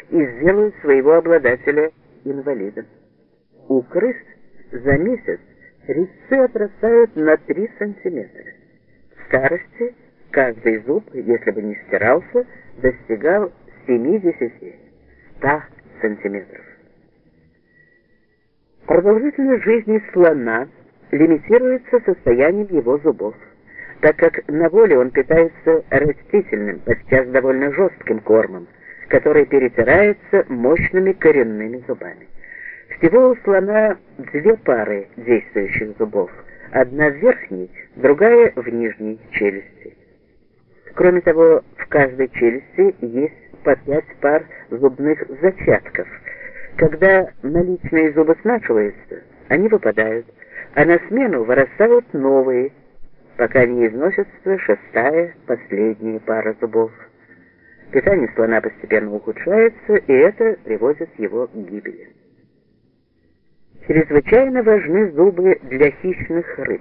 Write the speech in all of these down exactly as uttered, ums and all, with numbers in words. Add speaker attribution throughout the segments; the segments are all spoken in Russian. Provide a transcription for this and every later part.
Speaker 1: и сделают своего обладателя инвалидом. У крыс за месяц резцы отрастают на три сантиметра. В старости каждый зуб, если бы не стирался, достигал семидесяти-ста сантиметров. Продолжительность жизни слона лимитируется состоянием его зубов, так как на воле он питается растительным, подчас довольно жестким кормом, который перетирается мощными коренными зубами. Всего у слона две пары действующих зубов, одна в верхней, другая в нижней челюсти. Кроме того, в каждой челюсти есть по пять пар зубных зачатков. Когда наличные зубы смачиваются, они выпадают, а на смену вырастают новые, пока не износится шестая, последняя пара зубов. Питание слона постепенно ухудшается, и это приводит его к гибели. Чрезвычайно важны зубы для хищных рыб.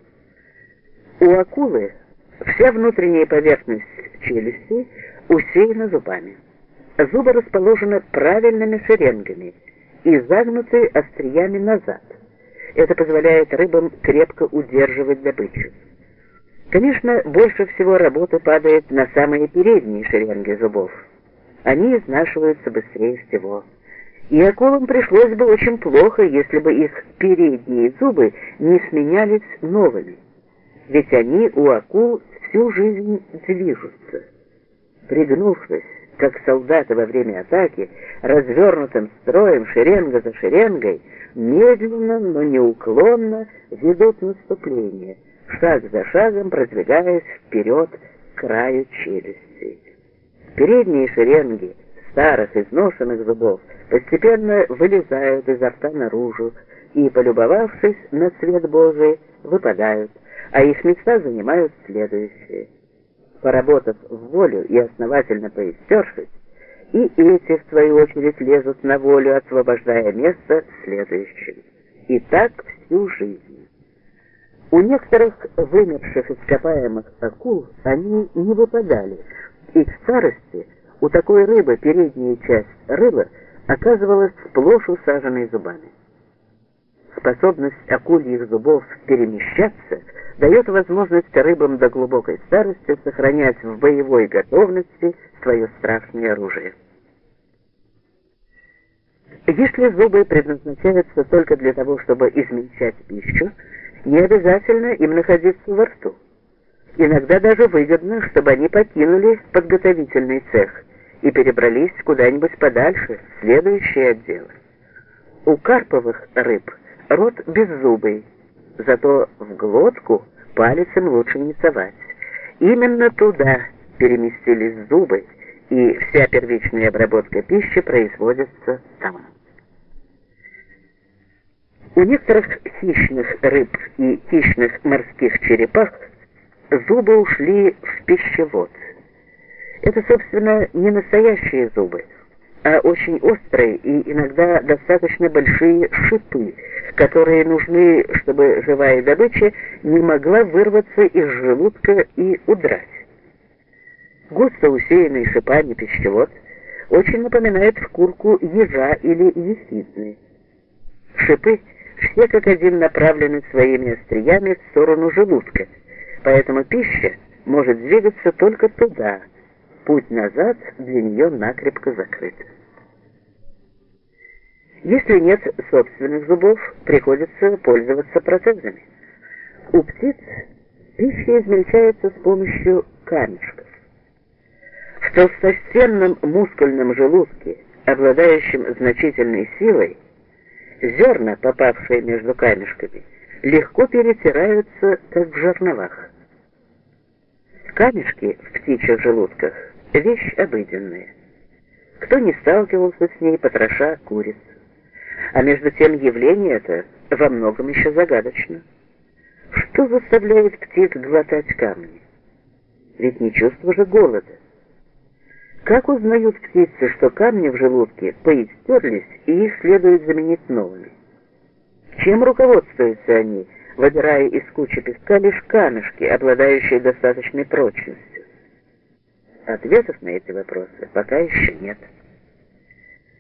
Speaker 1: У акулы вся внутренняя поверхность челюсти усеяна зубами. Зубы расположены правильными шеренгами и загнуты остриями назад. Это позволяет рыбам крепко удерживать добычу. Конечно, больше всего работы падает на самые передние шеренги зубов. Они изнашиваются быстрее всего. И акулам пришлось бы очень плохо, если бы их передние зубы не сменялись новыми. Ведь они у акул всю жизнь движутся. Пригнувшись, как солдаты во время атаки, развернутым строем, шеренга за шеренгой, медленно, но неуклонно ведут наступление, шаг за шагом продвигаясь вперед к краю челюсти. Передние шеренги старых изношенных зубов постепенно вылезают изо рта наружу и, полюбовавшись на свет Божий, выпадают, а их места занимают следующие. Поработав в волю и основательно поистершись, и эти, в свою очередь, лезут на волю, освобождая место следующим. И так всю жизнь. У некоторых вымерших ископаемых акул они не выпадали, и к старости у такой рыбы передняя часть рыла оказывалась сплошь усаженной зубами. Способность акульих зубов перемещаться дает возможность рыбам до глубокой старости сохранять в боевой готовности свое страшное оружие. Если зубы предназначаются только для того, чтобы измельчать пищу, не обязательно им находиться во рту. Иногда даже выгодно, чтобы они покинули подготовительный цех и перебрались куда-нибудь подальше, в следующие отделы. У карповых рыб рот беззубый, зато в глотку палец им лучше не совать. Именно туда переместились зубы, и вся первичная обработка пищи производится там. У некоторых хищных рыб и хищных морских черепах зубы ушли в пищевод. Это, собственно, не настоящие зубы, а очень острые и иногда достаточно большие шипы, которые нужны, чтобы живая добыча не могла вырваться из желудка и удрать. Густо усеянный шипами пищевод очень напоминает шкурку ежа или ехидны. Шипы все как один направлены своими остриями в сторону желудка, поэтому пища может двигаться только туда, путь назад для нее накрепко закрыт. Если нет собственных зубов, приходится пользоваться протезами. У птиц пища измельчается с помощью камешков. В толстостенном мускульном желудке, обладающем значительной силой, зерна, попавшие между камешками, легко перетираются, как в жерновах. Камешки в птичьих желудках – вещь обыденная. Кто не сталкивался с ней, потроша куриц. А между тем явление это во многом еще загадочно. Что заставляет птиц глотать камни? Ведь не чувство же голода. Как узнают птицы, что камни в желудке поистерлись, и их следует заменить новыми? Чем руководствуются они, выбирая из кучи песка лишь камешки, обладающие достаточной прочностью? Ответов на эти вопросы пока еще нет.